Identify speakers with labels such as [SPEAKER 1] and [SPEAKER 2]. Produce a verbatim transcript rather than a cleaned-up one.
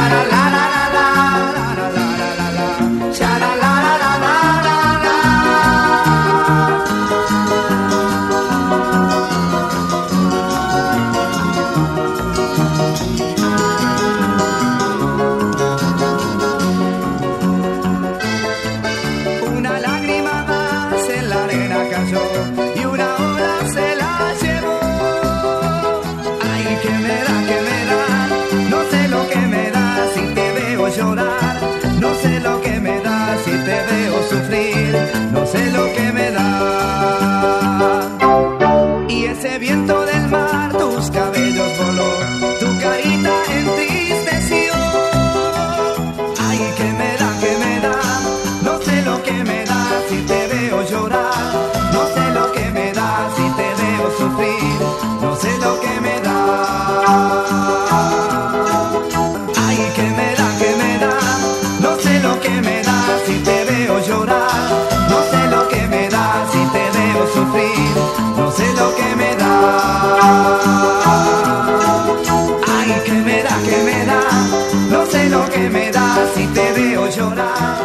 [SPEAKER 1] Y una ola se la llevó. Ay, que me da, que me da, no sé lo que me da si te veo llorar. No sé lo que me da si te veo sufrir. No sé lo que me da. Y ese viento del mar tus cabellos voló, tu carita entristeció. Ay, que me da, que me da, no sé lo que me da si te veo llorar. No sé lo que me da si te veo sufrir. No sé lo que me da. Ay, que me da, que me da, no sé lo que me da si te veo llorar. No sé lo que me da si te veo sufrir. No sé lo que me da. Ay, que me da, que me da, no sé lo que me da si te veo llorar.